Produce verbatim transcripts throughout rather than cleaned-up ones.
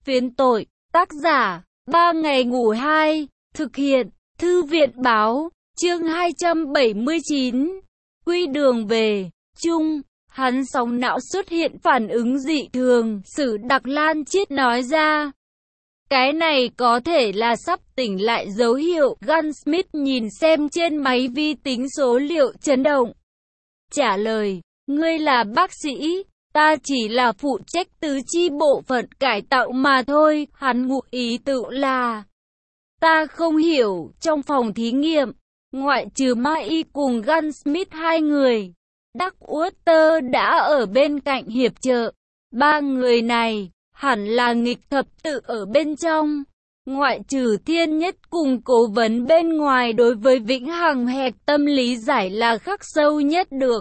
Phiến tội, tác giả, ba ngày ngủ hai, thực hiện, thư viện báo, chương hai trăm bảy mươi chín, quy đường về, chung, hắn sóng não xuất hiện phản ứng dị thường, Sử Đặc Lan Chiết nói ra. Cái này có thể là sắp tỉnh lại dấu hiệu, Gunsmith nhìn xem trên máy vi tính số liệu chấn động. Trả lời, ngươi là bác sĩ, ta chỉ là phụ trách tứ chi bộ phận cải tạo mà thôi, hắn ngụ ý tự là. Ta không hiểu, trong phòng thí nghiệm, ngoại trừ Mai cùng Gunsmith hai người, Duckwater đã ở bên cạnh hiệp trợ. Ba người này, hẳn là nghịch thập tự ở bên trong. Ngoại trừ Thiên Nhất cùng cố vấn bên ngoài đối với Vĩnh Hằng hẹp tâm lý giải là khắc sâu nhất được.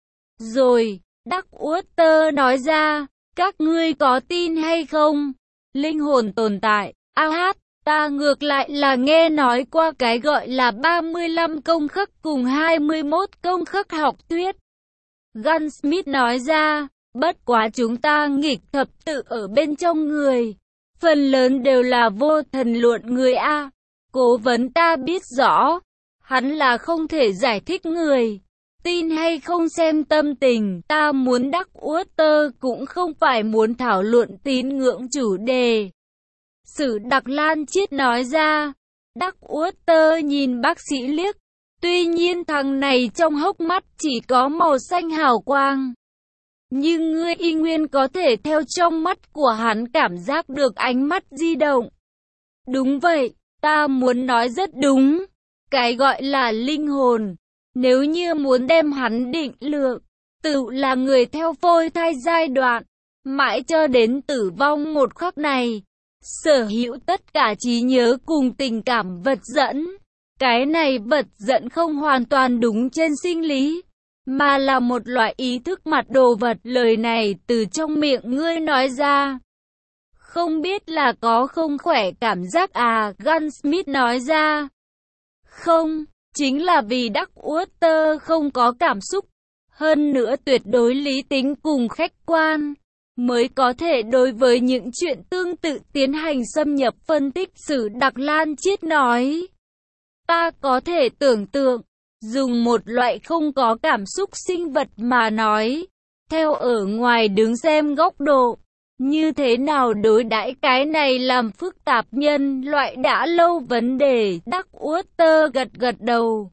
Rồi, Duckwater nói ra, các ngươi có tin hay không? Linh hồn tồn tại, a hát, ta ngược lại là nghe nói qua cái gọi là ba mươi lăm công khắc cùng hai mươi mốt công khắc học thuyết. Gunsmith nói ra, bất quá chúng ta nghịch thập tự ở bên trong người. Phần lớn đều là vô thần luận người A. Cố vấn ta biết rõ, hắn là không thể giải thích người. Tin hay không xem tâm tình, ta muốn Duckwater cũng không phải muốn thảo luận tín ngưỡng chủ đề. Sử Đặc Lan Chiết nói ra. Duckwater nhìn bác sĩ liếc. Tuy nhiên thằng này trong hốc mắt chỉ có màu xanh hào quang. Nhưng ngươi y nguyên có thể theo trong mắt của hắn cảm giác được ánh mắt di động. Đúng vậy, ta muốn nói rất đúng. Cái gọi là linh hồn. Nếu như muốn đem hắn định lượng, tự là người theo phôi thai giai đoạn, mãi cho đến tử vong một khắc này, sở hữu tất cả trí nhớ cùng tình cảm vật dẫn. Cái này vật dẫn không hoàn toàn đúng trên sinh lý, mà là một loại ý thức mặt đồ vật. Lời này từ trong miệng ngươi nói ra, không biết là có không khỏe cảm giác à? Gunsmith nói ra. Không, chính là vì Duckwater không có cảm xúc, hơn nữa tuyệt đối lý tính cùng khách quan, mới có thể đối với những chuyện tương tự tiến hành xâm nhập phân tích. Sử Đặc Lan Chiết nói. Ta có thể tưởng tượng, dùng một loại không có cảm xúc sinh vật mà nói, theo ở ngoài đứng xem góc độ, như thế nào đối đãi cái này làm phức tạp nhân loại đã lâu vấn đề. Duckwater gật gật đầu.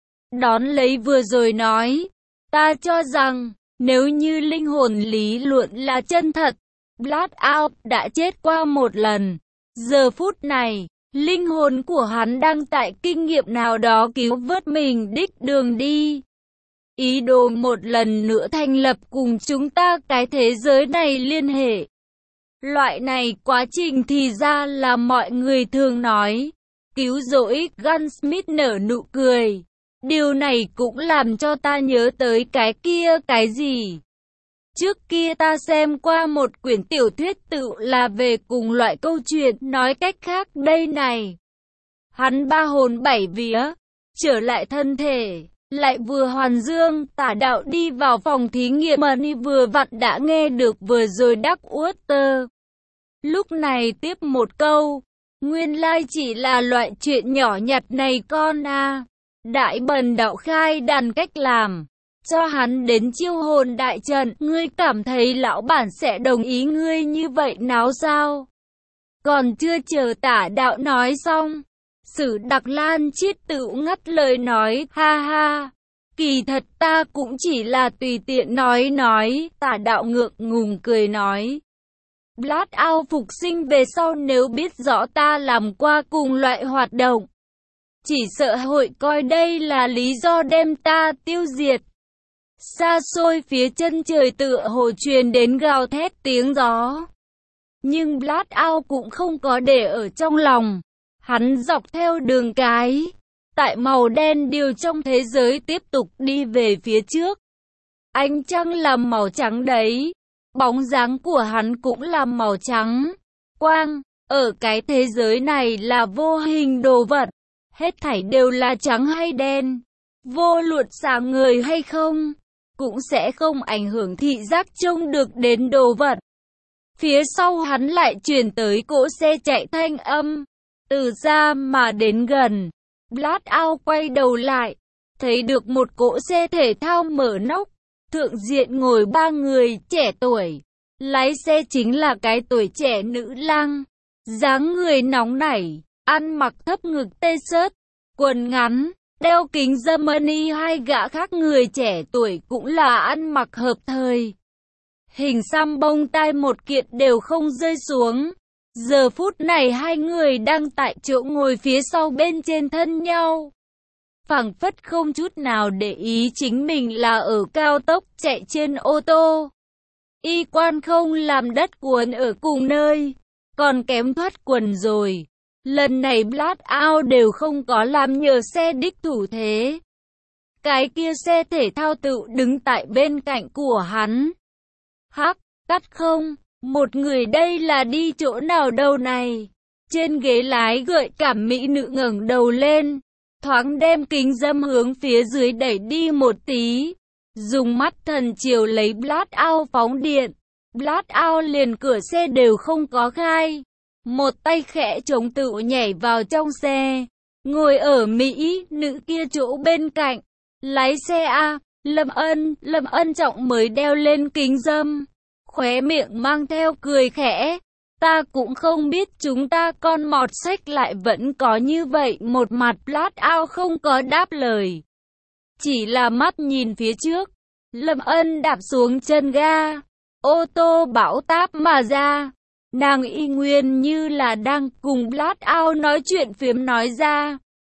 Đón lấy vừa rồi nói, ta cho rằng, nếu như linh hồn lý luận là chân thật, Blackout đã chết qua một lần. Giờ phút này, linh hồn của hắn đang tại kinh nghiệm nào đó cứu vớt mình đích đường đi. Ý đồ một lần nữa thành lập cùng chúng ta cái thế giới này liên hệ. Loại này quá trình thì ra là mọi người thường nói, cứu rỗi. Gunsmith nở nụ cười. Điều này cũng làm cho ta nhớ tới cái kia cái gì. Trước kia ta xem qua một quyển tiểu thuyết tự là về cùng loại câu chuyện, nói cách khác đây này. Hắn ba hồn bảy vía, trở lại thân thể, lại vừa hoàn dương, tả đạo đi vào phòng thí nghiệm mà ni vừa vặn đã nghe được vừa rồi Duckwater. Lúc này tiếp một câu, nguyên lai chỉ là loại chuyện nhỏ nhặt này con à. Đại bần đạo khai đàn cách làm, cho hắn đến chiêu hồn đại trận. Ngươi cảm thấy lão bản sẽ đồng ý ngươi như vậy nào sao? Còn chưa chờ tả đạo nói xong, Sử Đặc Lan Chiết tự ngắt lời nói, ha ha, kỳ thật ta cũng chỉ là tùy tiện nói nói. Tả đạo ngượng ngùng cười nói, Blackout phục sinh về sau nếu biết rõ ta làm qua cùng loại hoạt động, chỉ sợ hội coi đây là lý do đem ta tiêu diệt. Xa xôi phía chân trời tựa hồ truyền đến gào thét tiếng gió. Nhưng Blackout cũng không có để ở trong lòng. Hắn dọc theo đường cái, tại màu đen điều trong thế giới tiếp tục đi về phía trước. Ánh trăng là màu trắng đấy. Bóng dáng của hắn cũng là màu trắng. Quang, ở cái thế giới này là vô hình đồ vật. Hết thảy đều là trắng hay đen. Vô luận sáng người hay không, cũng sẽ không ảnh hưởng thị giác trông được đến đồ vật. Phía sau hắn lại truyền tới cỗ xe chạy thanh âm. Từ xa mà đến gần, Blackout quay đầu lại, thấy được một cỗ xe thể thao mở nóc. Thượng diện ngồi ba người trẻ tuổi. Lái xe chính là cái tuổi trẻ nữ lang. Dáng người nóng nảy, ăn mặc thấp ngực t-shirt, quần ngắn, đeo kính Germany. Hai gã khác người trẻ tuổi cũng là ăn mặc hợp thời. Hình xăm bông tai một kiện đều không rơi xuống. Giờ phút này hai người đang tại chỗ ngồi phía sau bên trên thân nhau. Phảng phất không chút nào để ý chính mình là ở cao tốc chạy trên ô tô. Y quan không làm đất cuốn ở cùng nơi, còn kém thoát quần rồi. Lần này Blackout đều không có làm nhờ xe đích thủ thế. Cái kia xe thể thao tự đứng tại bên cạnh của hắn. Hắc, cắt không, một người đây là đi chỗ nào đâu này? Trên ghế lái gợi cảm mỹ nữ ngẩng đầu lên, thoáng đem kính dâm hướng phía dưới đẩy đi một tí. Dùng mắt thần chiều lấy Blackout phóng điện. Blackout liền cửa xe đều không có khai. Một tay khẽ chống tự nhảy vào trong xe. Ngồi ở Mỹ, nữ kia chỗ bên cạnh. Lái xe A, Lâm Ân, Lâm Ân Trọng mới đeo lên kính dâm. Khóe miệng mang theo cười khẽ. Ta cũng không biết chúng ta con mọt sách lại vẫn có như vậy. Một mặt Blackout không có đáp lời. Chỉ là mắt nhìn phía trước. Lâm Ân đạp xuống chân ga. Ô tô bão táp mà ra. Nàng y nguyên như là đang cùng Blackout nói chuyện phiếm nói ra.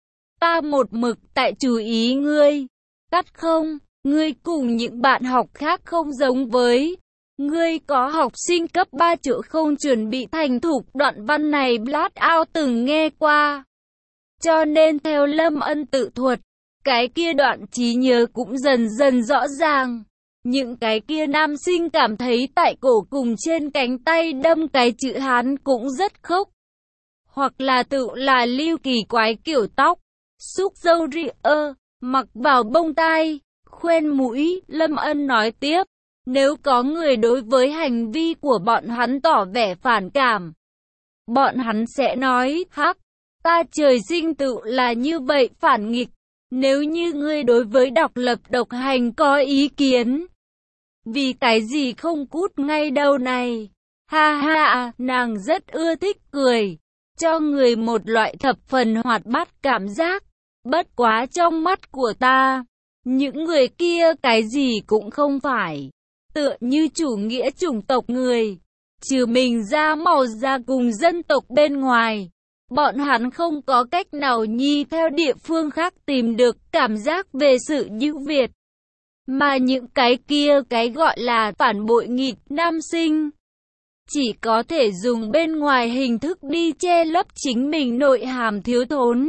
Ta một mực tại chú ý ngươi. Cắt không, ngươi cùng những bạn học khác không giống với. Ngươi có học sinh cấp ba chữ không chuẩn bị thành thục. Đoạn văn này Blackout từng nghe qua. Cho nên theo Lâm Ân tự thuật, cái kia đoạn trí nhớ cũng dần dần rõ ràng. Những cái kia nam sinh cảm thấy tại cổ cùng trên cánh tay đâm cái chữ Hán cũng rất khốc. Hoặc là tự là lưu kỳ quái kiểu tóc, xúc râu ria, mặc vào bông tai, khoen mũi. Lâm Ân nói tiếp, nếu có người đối với hành vi của bọn hắn tỏ vẻ phản cảm, bọn hắn sẽ nói, hắc, ta trời sinh tự là như vậy phản nghịch. Nếu như ngươi đối với độc lập độc hành có ý kiến, vì cái gì không cút ngay đâu này? Ha ha, nàng rất ưa thích cười, cho người một loại thập phần hoạt bát cảm giác. Bất quá trong mắt của ta, những người kia cái gì cũng không phải. Tựa như chủ nghĩa chủng tộc người, trừ mình ra màu da cùng dân tộc bên ngoài, bọn hắn không có cách nào nhi theo địa phương khác tìm được cảm giác về sự ưu việt. Mà những cái kia cái gọi là phản bội nghịch nam sinh, chỉ có thể dùng bên ngoài hình thức đi che lấp chính mình nội hàm thiếu thốn.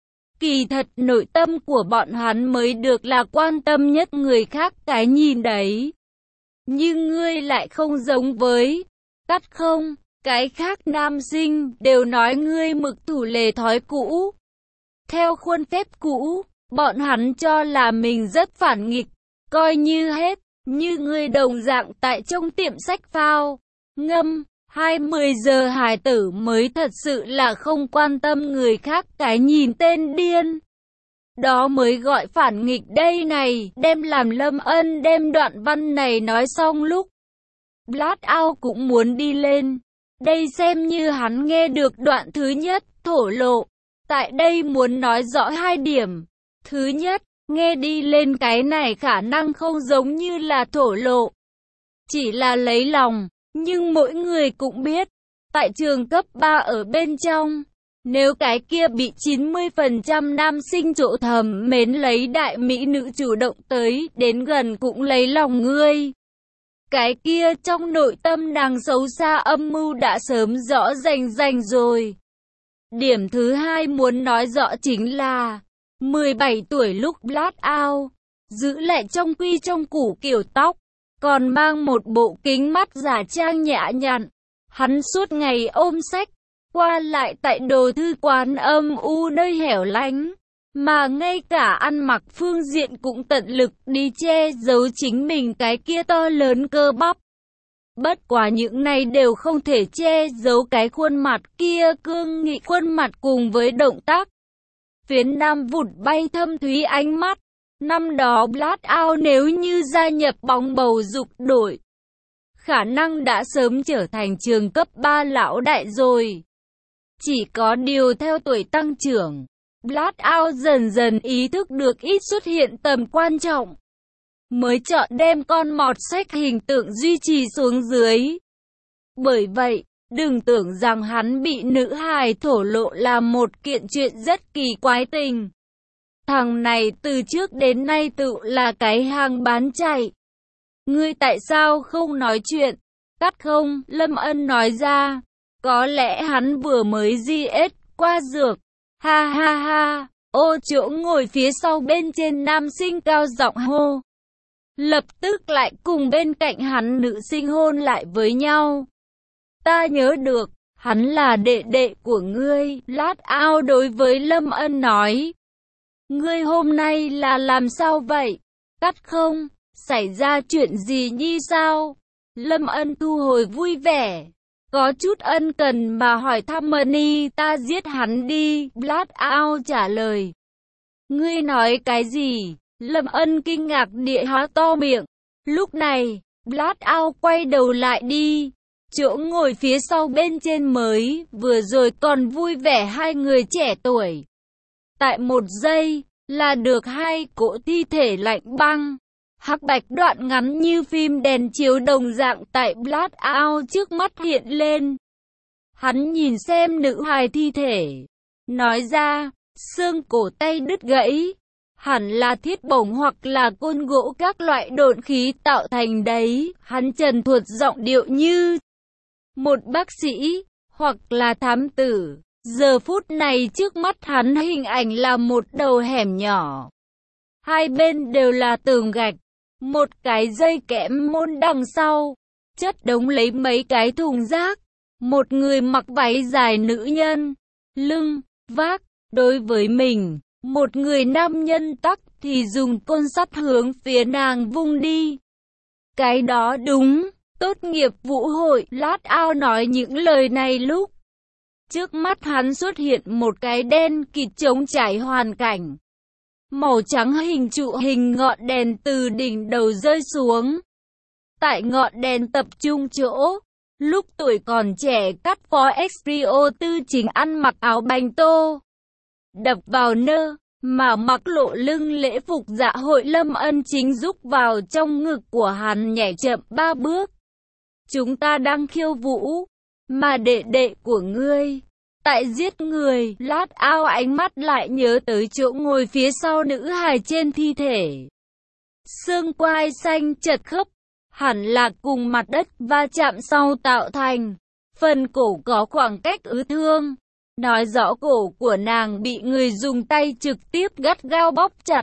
Kỳ thật nội tâm của bọn hắn mới được là quan tâm nhất người khác cái nhìn đấy. Nhưng ngươi lại không giống với, cắt không, cái khác nam sinh đều nói ngươi mực thủ lề thói cũ. Theo khuôn phép cũ, bọn hắn cho là mình rất phản nghịch, coi như hết, như ngươi đồng dạng tại trong tiệm sách phao, ngâm, hai mươi giờ hài tử mới thật sự là không quan tâm người khác cái nhìn tên điên. Đó mới gọi phản nghịch đây này, đem làm Lâm Ân đem đoạn văn này nói xong lúc. Blackout cũng muốn đi lên. Đây xem như hắn nghe được đoạn thứ nhất, thổ lộ. Tại đây muốn nói rõ hai điểm. Thứ nhất, nghe đi lên cái này khả năng không giống như là thổ lộ, chỉ là lấy lòng. Nhưng mỗi người cũng biết, tại trường cấp ba ở bên trong, nếu cái kia bị chín mươi phần trăm nam sinh chỗ thầm mến lấy đại mỹ nữ chủ động tới đến gần cũng lấy lòng ngươi, cái kia trong nội tâm nàng xấu xa âm mưu đã sớm rõ rành rành rồi. Điểm thứ hai muốn nói rõ chính là mười bảy tuổi lúc Blackout giữ lại trong quy trong củ kiểu tóc, còn mang một bộ kính mắt giả trang nhã nhặn. Hắn suốt ngày ôm sách, qua lại tại đồ thư quán âm u nơi hẻo lánh, mà ngay cả ăn mặc phương diện cũng tận lực đi che giấu chính mình cái kia to lớn cơ bắp. Bất quá những này đều không thể che giấu cái khuôn mặt kia cương nghị, khuôn mặt cùng với động tác phía nam vụt bay thâm thúy ánh mắt. Năm đó Blackout nếu như gia nhập bóng bầu dục đội, khả năng đã sớm trở thành trường cấp ba lão đại rồi. Chỉ có điều theo tuổi tăng trưởng, Blackout dần dần ý thức được ít xuất hiện tầm quan trọng, mới chọn đem con mọt sách hình tượng duy trì xuống dưới. Bởi vậy, đừng tưởng rằng hắn bị nữ hài thổ lộ là một kiện chuyện rất kỳ quái tình. Thằng này từ trước đến nay tự là cái hàng bán chạy. Ngươi tại sao không nói chuyện? Cắt không? Lâm Ân nói ra. Có lẽ hắn vừa mới di ết qua dược. Ha ha ha. Ô chỗ ngồi phía sau bên trên nam sinh cao giọng hô. Lập tức lại cùng bên cạnh hắn nữ sinh hôn lại với nhau. Ta nhớ được, hắn là đệ đệ của ngươi. Blackout đối với Lâm Ân nói. Ngươi hôm nay là làm sao vậy? Cắt không? Xảy ra chuyện gì nhi sao? Lâm Ân thu hồi vui vẻ. Có chút ân cần mà hỏi thăm Money, ta giết hắn đi. Blackout trả lời. Ngươi nói cái gì? Lâm Ân kinh ngạc địa há to miệng. Lúc này, Blackout quay đầu lại đi. Chỗ ngồi phía sau bên trên mới, vừa rồi còn vui vẻ hai người trẻ tuổi. Tại một giây, là được hai cỗ thi thể lạnh băng, hắc bạch đoạn ngắn như phim đèn chiếu đồng dạng tại Blackout trước mắt hiện lên. Hắn nhìn xem nữ hài thi thể, nói ra, xương cổ tay đứt gãy, hẳn là thiết bổng hoặc là côn gỗ các loại độn khí tạo thành đấy. Hắn trần thuật giọng điệu như một bác sĩ, hoặc là thám tử. Giờ phút này trước mắt hắn hình ảnh là một đầu hẻm nhỏ. Hai bên đều là tường gạch. Một cái dây kẽm môn đằng sau, chất đống lấy mấy cái thùng rác. Một người mặc váy dài nữ nhân, lưng, vác, đối với mình. Một người nam nhân tắc thì dùng côn sắt hướng phía nàng vung đi. Cái đó đúng, tốt nghiệp vũ hội. Blackout nói những lời này lúc trước mắt hắn xuất hiện một cái đen kịt trống trải hoàn cảnh. Màu trắng hình trụ hình ngọn đèn từ đỉnh đầu rơi xuống. Tại ngọn đèn tập trung chỗ, lúc tuổi còn trẻ cắt phó Extrio tư chính ăn mặc áo bánh tô. Đập vào nơ, mà mặc lộ lưng lễ phục dạ hội. Lâm Ân chính rúc vào trong ngực của hắn nhảy chậm ba bước. Chúng ta đang khiêu vũ, mà đệ đệ của ngươi tại giết người. Blackout ánh mắt lại nhớ tới chỗ ngồi phía sau nữ hài trên thi thể. Xương quai xanh chật khớp, hẳn là cùng mặt đất va chạm sau tạo thành. Phần cổ có khoảng cách ứ thương, nói rõ cổ của nàng bị người dùng tay trực tiếp gắt gao bóp chặt.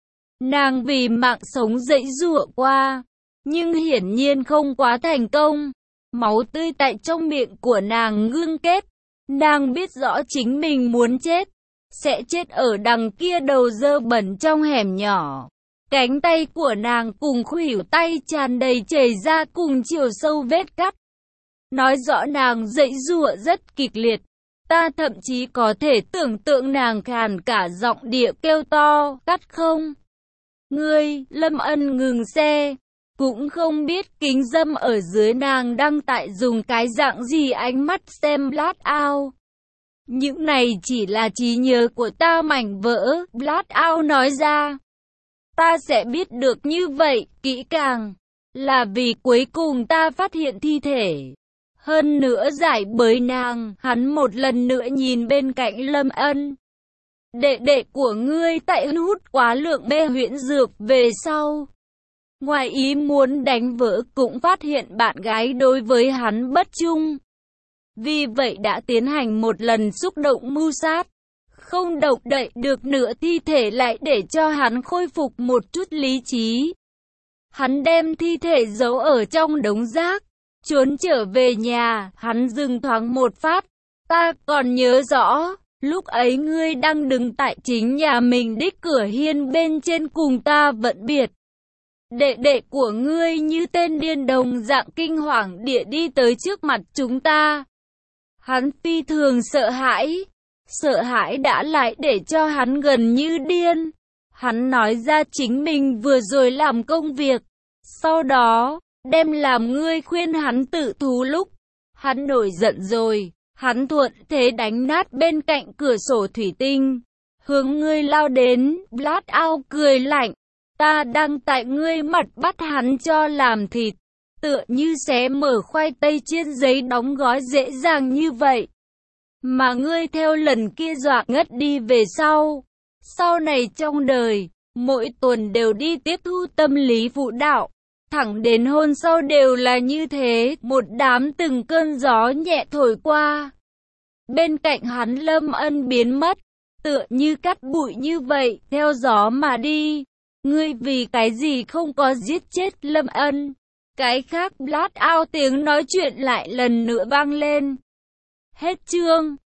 Nàng vì mạng sống giãy giụa qua, nhưng hiển nhiên không quá thành công. Máu tươi tại trong miệng của nàng ngưng kết. Nàng biết rõ chính mình muốn chết, sẽ chết ở đằng kia đầu dơ bẩn trong hẻm nhỏ. Cánh tay của nàng cùng khuỷu tay tràn đầy chảy ra cùng chiều sâu vết cắt. Nói rõ nàng giãy giụa rất kịch liệt. Ta thậm chí có thể tưởng tượng nàng khàn cả giọng địa kêu to, cắt không? Ngươi, Lâm Ân ngừng xe. Cũng không biết kính dâm ở dưới nàng đang tại dùng cái dạng gì ánh mắt xem Blackout. Những này chỉ là trí nhớ của ta mảnh vỡ. Blackout nói ra. Ta sẽ biết được như vậy, kỹ càng. Là vì cuối cùng ta phát hiện thi thể. Hơn nữa giải bới nàng. Hắn một lần nữa nhìn bên cạnh Lâm Ân. Đệ đệ của ngươi tại hút quá lượng bê huyễn dược về sau. Ngoài ý muốn đánh vỡ cũng phát hiện bạn gái đối với hắn bất trung. Vì vậy đã tiến hành một lần xúc động mưu sát. Không động đậy được nửa thi thể lại để cho hắn khôi phục một chút lý trí. Hắn đem thi thể giấu ở trong đống rác. Trốn trở về nhà, hắn dừng thoáng một phát. Ta còn nhớ rõ, lúc ấy ngươi đang đứng tại chính nhà mình đích cửa hiên bên trên cùng ta vẫn biệt. đệ đệ của ngươi như tên điên đồng dạng kinh hoàng địa đi tới trước mặt chúng ta. Hắn phi thường sợ hãi. Sợ hãi đã lại để cho hắn gần như điên. Hắn nói ra chính mình vừa rồi làm công việc. Sau đó, đem làm ngươi khuyên hắn tự thú lúc. Hắn nổi giận rồi. Hắn thuận thế đánh nát bên cạnh cửa sổ thủy tinh. Hướng ngươi lao đến. Blackout cười lạnh. Ta đang tại ngươi mặt bắt hắn cho làm thịt. Tựa như xé mở khoai tây trên giấy đóng gói dễ dàng như vậy. Mà ngươi theo lần kia dọa ngất đi về sau. Sau này trong đời, mỗi tuần đều đi tiếp thu tâm lý phụ đạo. Thẳng đến hôn sau đều là như thế, một đám từng cơn gió nhẹ thổi qua. Bên cạnh hắn Lâm Ân biến mất, tựa như cắt bụi như vậy, theo gió mà đi. Ngươi vì cái gì không có giết chết Lâm Ân? Cái khác Blackout tiếng nói chuyện lại lần nữa vang lên. Hết chương.